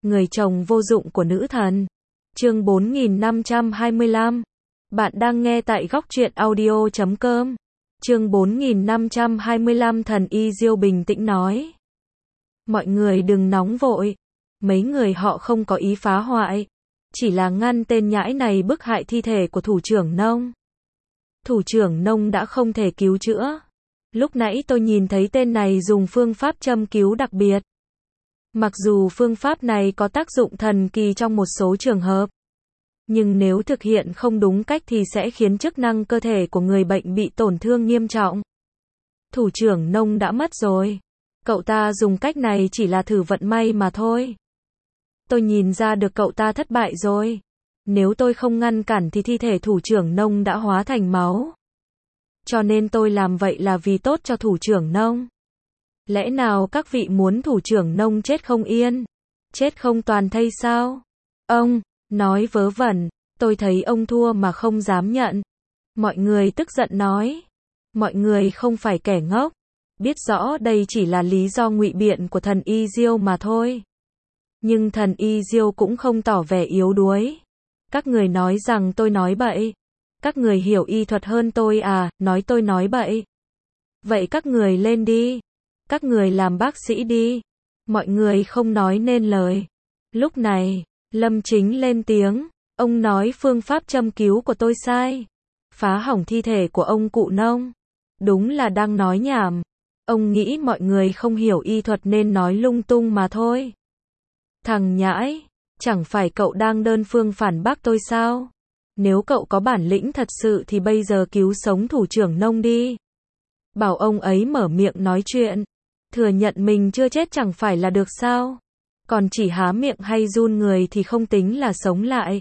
Người chồng vô dụng của nữ thần. Chương 4525. Bạn đang nghe tại góc truyện audio.com. Chương 4525. Thần Y Diêu bình tĩnh nói. Mọi người đừng nóng vội. Mấy người họ không có ý phá hoại. Chỉ là ngăn tên nhãi này bức hại thi thể của thủ trưởng nông. Thủ trưởng nông đã không thể cứu chữa. Lúc nãy tôi nhìn thấy tên này dùng phương pháp châm cứu đặc biệt. Mặc dù phương pháp này có tác dụng thần kỳ trong một số trường hợp, nhưng nếu thực hiện không đúng cách thì sẽ khiến chức năng cơ thể của người bệnh bị tổn thương nghiêm trọng. Thủ trưởng nông đã mất rồi. Cậu ta dùng cách này chỉ là thử vận may mà thôi. Tôi nhìn ra được cậu ta thất bại rồi. Nếu tôi không ngăn cản thì thi thể thủ trưởng nông đã hóa thành máu. Cho nên tôi làm vậy là vì tốt cho thủ trưởng nông. Lẽ nào các vị muốn thủ trưởng nông chết không yên? Chết không toàn thây sao? Ông, nói vớ vẩn, tôi thấy ông thua mà không dám nhận. Mọi người tức giận nói. Mọi người không phải kẻ ngốc. Biết rõ đây chỉ là lý do ngụy biện của thần Y Diêu mà thôi. Nhưng thần Y Diêu cũng không tỏ vẻ yếu đuối. Các người nói rằng tôi nói bậy. Các người hiểu y thuật hơn tôi à, nói tôi nói bậy. Vậy các người lên đi. Các người làm bác sĩ đi. Mọi người không nói nên lời. Lúc này, Lâm Chính lên tiếng. Ông nói phương pháp châm cứu của tôi sai. Phá hỏng thi thể của ông cụ nông. Đúng là đang nói nhảm. Ông nghĩ mọi người không hiểu y thuật nên nói lung tung mà thôi. Thằng nhãi, chẳng phải cậu đang đơn phương phản bác tôi sao? Nếu cậu có bản lĩnh thật sự thì bây giờ cứu sống thủ trưởng nông đi. Bảo ông ấy mở miệng nói chuyện. Thừa nhận mình chưa chết chẳng phải là được sao? Còn chỉ há miệng hay run người thì không tính là sống lại.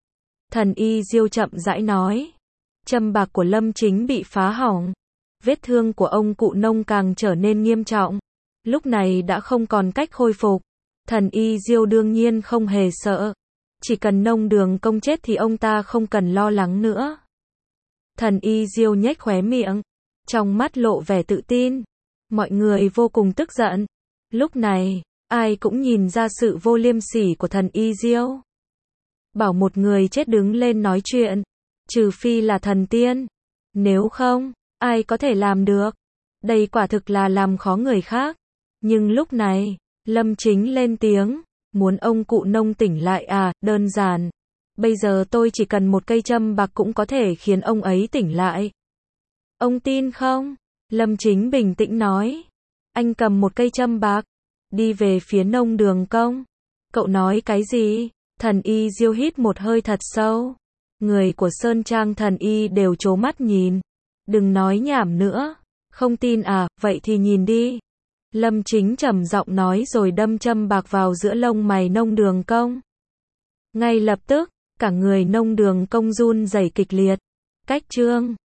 Thần Y Diêu chậm rãi nói. Châm bạc của Lâm Chính bị phá hỏng. Vết thương của ông cụ nông càng trở nên nghiêm trọng. Lúc này đã không còn cách khôi phục. Thần Y Diêu đương nhiên không hề sợ. Chỉ cần nông đường công chết thì ông ta không cần lo lắng nữa. Thần Y Diêu nhếch khóe miệng. Trong mắt lộ vẻ tự tin. Mọi người vô cùng tức giận. Lúc này, ai cũng nhìn ra sự vô liêm sỉ của thần Y Diêu. Bảo một người chết đứng lên nói chuyện. Trừ phi là thần tiên. Nếu không, ai có thể làm được. Đây quả thực là làm khó người khác. Nhưng lúc này, Lâm Chính lên tiếng. Muốn ông cụ nông tỉnh lại à, đơn giản. Bây giờ tôi chỉ cần một cây châm bạc cũng có thể khiến ông ấy tỉnh lại. Ông tin không? Lâm Chính bình tĩnh nói. Anh cầm một cây châm bạc. Đi về phía nông đường công. Cậu nói cái gì? Thần Y Diêu hít một hơi thật sâu. Người của Sơn Trang thần Y đều trố mắt nhìn. Đừng nói nhảm nữa. Không tin à, vậy thì nhìn đi. Lâm Chính trầm giọng nói rồi đâm châm bạc vào giữa lông mày nông đường công. Ngay lập tức, cả người nông đường công run rẩy kịch liệt. Cách chương